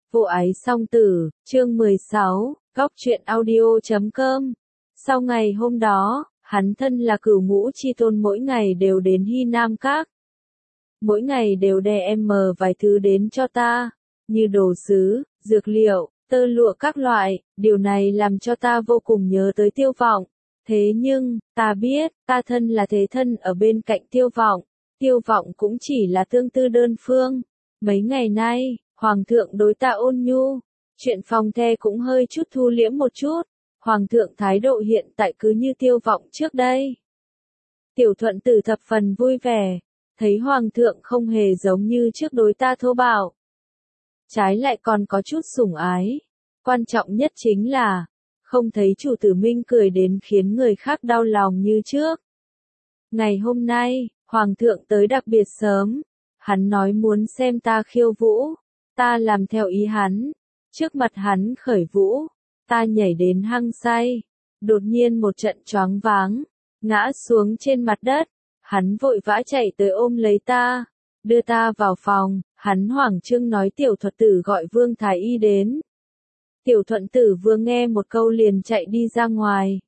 Vô ái song tử, chương 16, góc truyện audio.com. Sau ngày hôm đó, hắn thân là Cửu Ngũ Chi Tôn mỗi ngày đều đến Hy Nam Các. Mỗi ngày đều đem vài thứ đến cho ta, như đồ sứ, dược liệu, tơ lụa các loại, điều này làm cho ta vô cùng nhớ tới Tiêu Vọng. Thế nhưng, ta biết, ta thân là thế thân ở bên cạnh Tiêu Vọng, Tiêu Vọng cũng chỉ là tương tư đơn phương. Mấy ngày nay, Hoàng thượng đối ta ôn nhu, chuyện phòng the cũng hơi chút thu liễm một chút, Hoàng thượng thái độ hiện tại cứ như Tiêu Vọng trước đây. Tiểu Thuận Tử thập phần vui vẻ, thấy Hoàng thượng không hề giống như trước đối ta thô bạo. Trái lại còn có chút sủng ái, quan trọng nhất chính là, không thấy chủ tử Minh cười đến khiến người khác đau lòng như trước. Ngày hôm nay, Hoàng thượng tới đặc biệt sớm, hắn nói muốn xem ta khiêu vũ, ta làm theo ý hắn, trước mặt hắn khởi vũ, ta nhảy đến hăng say, đột nhiên một trận choáng váng, ngã xuống trên mặt đất, hắn vội vã chạy tới ôm lấy ta, đưa ta vào phòng, hắn hoảng trương nói Tiểu Thuật Tử gọi Vương Thái Y đến. Tiểu Thuận Tử vừa nghe một câu liền chạy đi ra ngoài.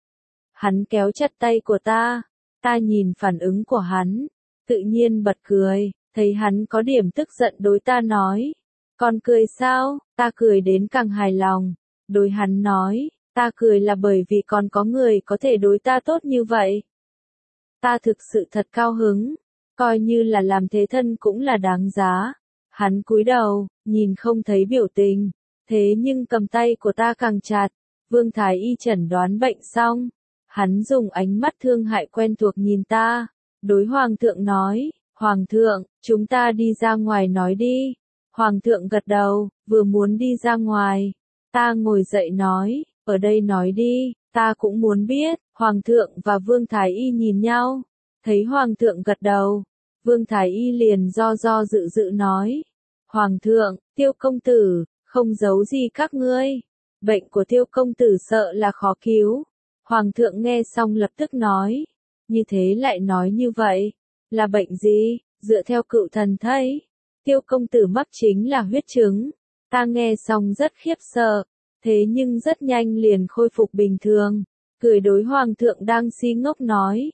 Hắn kéo chặt tay của ta nhìn phản ứng của hắn, tự nhiên bật cười, thấy hắn có điểm tức giận đối ta nói. Con cười sao? Ta cười đến càng hài lòng, đối hắn nói, ta cười là bởi vì còn có người có thể đối ta tốt như vậy. Ta thực sự thật cao hứng, coi như là làm thế thân cũng là đáng giá. Hắn cúi đầu, nhìn không thấy biểu tình, thế nhưng cầm tay của ta càng chặt. Vương Thái Y chẩn đoán bệnh xong, hắn dùng ánh mắt thương hại quen thuộc nhìn ta, đối Hoàng thượng nói, Hoàng thượng, chúng ta đi ra ngoài nói đi. Hoàng thượng gật đầu, vừa muốn đi ra ngoài, ta ngồi dậy nói, ở đây nói đi, ta cũng muốn biết. Hoàng thượng và Vương Thái Y nhìn nhau, thấy Hoàng thượng gật đầu, Vương Thái Y liền do dự dự nói, Hoàng thượng, Tiêu công tử, không giấu gì các ngươi, bệnh của Tiêu công tử sợ là khó cứu. Hoàng thượng nghe xong lập tức nói, như thế lại nói như vậy, là bệnh gì? Dựa theo cựu thần thấy, Tiêu công tử mắc chính là huyết chứng. Ta nghe xong rất khiếp sợ, thế nhưng rất nhanh liền khôi phục bình thường, cười đối Hoàng thượng đang si ngốc nói,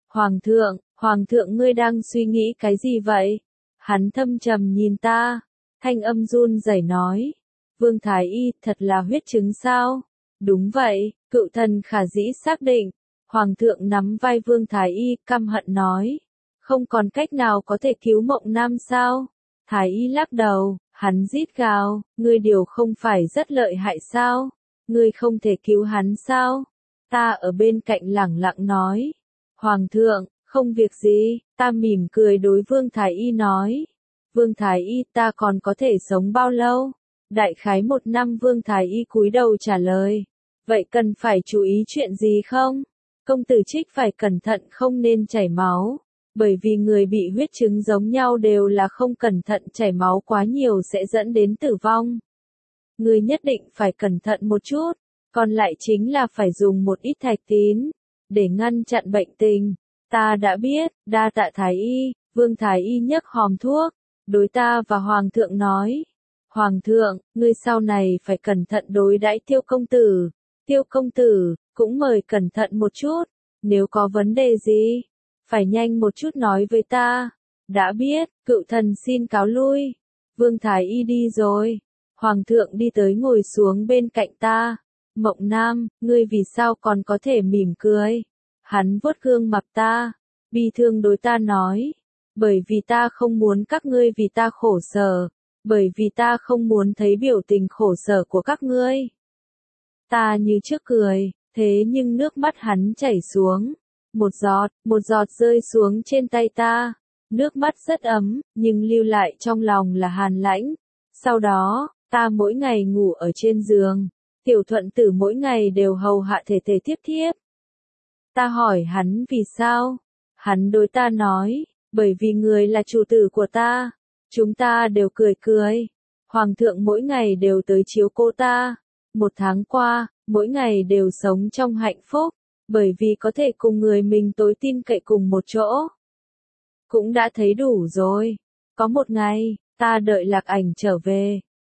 Hoàng thượng ngươi đang suy nghĩ cái gì vậy? Hắn thâm trầm nhìn ta, thanh âm run rẩy nói, Vương Thái Y, thật là huyết chứng sao? Đúng vậy, cựu thần khả dĩ xác định. Hoàng thượng nắm vai Vương Thái Y, căm hận nói, không còn cách nào có thể cứu Mộng Nam sao? Thái Y lắc đầu, hắn rít gào, ngươi điều không phải rất lợi hại sao? Ngươi không thể cứu hắn sao? Ta ở bên cạnh lẳng lặng nói, Hoàng thượng, không việc gì. Ta mỉm cười đối Vương Thái Y nói, Vương Thái Y, ta còn có thể sống bao lâu? Đại khái 1 năm. Vương Thái Y cúi đầu trả lời, vậy cần phải chú ý chuyện gì không? Công tử Trích phải cẩn thận không nên chảy máu, bởi vì người bị huyết chứng giống nhau đều là không cẩn thận chảy máu quá nhiều sẽ dẫn đến tử vong. Người nhất định phải cẩn thận một chút, còn lại chính là phải dùng một ít thạch tín, để ngăn chặn bệnh tình. Ta đã biết, đa tạ Thái Y. Vương Thái Y nhấc hòm thuốc, đối ta và Hoàng thượng nói, Hoàng thượng, ngươi sau này phải cẩn thận đối đãi Tiêu công tử. Tiêu công tử, cũng mời cẩn thận một chút, nếu có vấn đề gì, phải nhanh một chút nói với ta. Đã biết, cựu thần xin cáo lui. Vương Thái Y đi rồi, Hoàng thượng đi tới ngồi xuống bên cạnh ta. Mộng Nam, ngươi vì sao còn có thể mỉm cười? Hắn vuốt gương mặt ta, bi thương đối ta nói, bởi vì ta không muốn các ngươi vì ta khổ sở, bởi vì ta không muốn thấy biểu tình khổ sở của các ngươi. Ta như trước cười, thế nhưng nước mắt hắn chảy xuống, một giọt rơi xuống trên tay ta, nước mắt rất ấm, nhưng lưu lại trong lòng là hàn lãnh. Sau đó, ta mỗi ngày ngủ ở trên giường, Tiểu Thuận Tử mỗi ngày đều hầu hạ thể tiếp thiếp. Ta hỏi hắn vì sao? Hắn đối ta nói, bởi vì người là chủ tử của ta. Chúng ta đều cười. Hoàng thượng mỗi ngày đều tới chiếu cố ta. 1 tháng qua, mỗi ngày đều sống trong hạnh phúc, bởi vì có thể cùng người mình tối tin cậy cùng một chỗ. Cũng đã thấy đủ rồi. Có một ngày, ta đợi Lạc Ảnh trở về.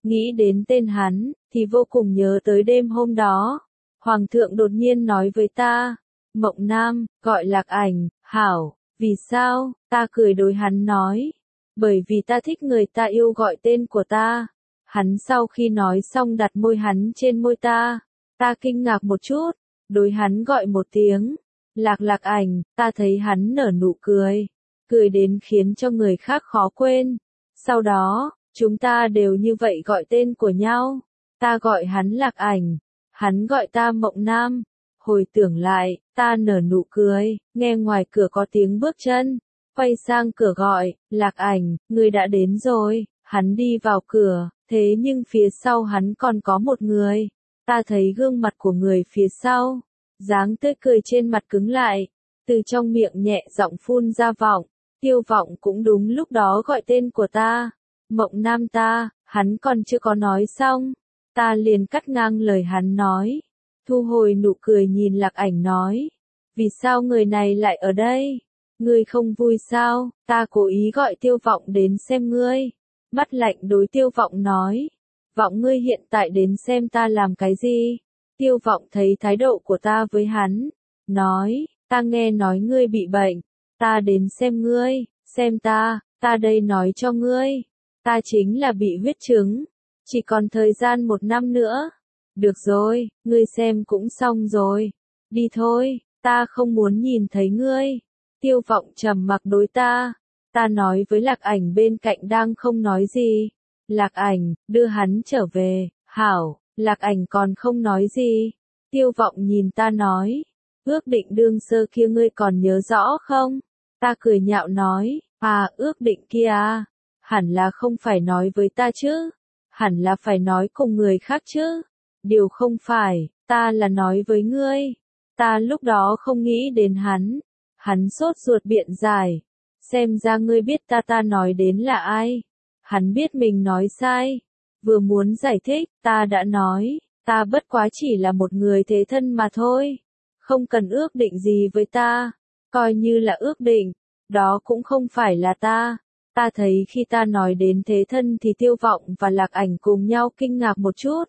Nghĩ đến tên hắn, thì vô cùng nhớ tới đêm hôm đó. Hoàng thượng đột nhiên nói với ta, Mộng Nam, gọi Lạc Ảnh, hảo, vì sao, ta cười đối hắn nói, bởi vì ta thích người ta yêu gọi tên của ta. Hắn sau khi nói xong đặt môi hắn trên môi ta kinh ngạc một chút, đối hắn gọi một tiếng, Lạc Ảnh, ta thấy hắn nở nụ cười, cười đến khiến cho người khác khó quên. Sau đó, chúng ta đều như vậy gọi tên của nhau, ta gọi hắn Lạc Ảnh, hắn gọi ta Mộng Nam. Hồi tưởng lại, ta nở nụ cười, nghe ngoài cửa có tiếng bước chân, quay sang cửa gọi, Lạc Ảnh, ngươi đã đến rồi. Hắn đi vào cửa, thế nhưng phía sau hắn còn có một người. Ta thấy gương mặt của người phía sau, dáng tươi cười trên mặt cứng lại, từ trong miệng nhẹ giọng phun ra vọng. Tiêu Vọng cũng đúng lúc đó gọi tên của ta, Mộng Nam ta. Hắn còn chưa có nói xong, ta liền cắt ngang lời hắn nói, thu hồi nụ cười nhìn Lạc Ảnh nói, vì sao người này lại ở đây? Ngươi không vui sao? Ta cố ý gọi Tiêu Vọng đến xem ngươi. Mắt lạnh đối Tiêu Vọng nói, Vọng ngươi hiện tại đến xem ta làm cái gì? Tiêu Vọng thấy thái độ của ta với hắn, nói, ta nghe nói ngươi bị bệnh, ta đến xem ngươi, xem ta đây nói cho ngươi, ta chính là bị huyết chứng, chỉ còn thời gian 1 năm nữa. Được rồi, ngươi xem cũng xong rồi, đi thôi, ta không muốn nhìn thấy ngươi. Tiêu Vọng trầm mặc đối ta nói với Lạc Ảnh bên cạnh đang không nói gì, Lạc Ảnh, đưa hắn trở về, hảo. Lạc Ảnh còn không nói gì. Tiêu Vọng nhìn ta nói, ước định đương sơ kia ngươi còn nhớ rõ không? Ta cười nhạo nói, ước định kia à, hẳn là không phải nói với ta chứ, hẳn là phải nói cùng người khác chứ. Điều không phải, ta là nói với ngươi. Ta lúc đó không nghĩ đến hắn. Hắn sốt ruột biện giải, xem ra ngươi biết ta nói đến là ai. Hắn biết mình nói sai, vừa muốn giải thích, ta đã nói, ta bất quá chỉ là một người thế thân mà thôi, không cần ước định gì với ta, coi như là ước định, đó cũng không phải là ta. Ta thấy khi ta nói đến thế thân thì Tiêu Vọng và Lạc Ảnh cùng nhau kinh ngạc một chút.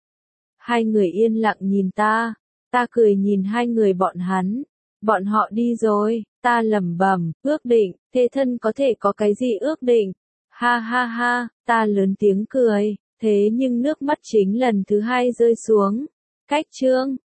Hai người yên lặng nhìn ta cười nhìn hai người bọn họ đi rồi. Ta lẩm bẩm, ước định, thế thân có thể có cái gì ước định? Ha ha ha, ta lớn tiếng cười, thế nhưng nước mắt chính lần thứ 2 rơi xuống. Cách chương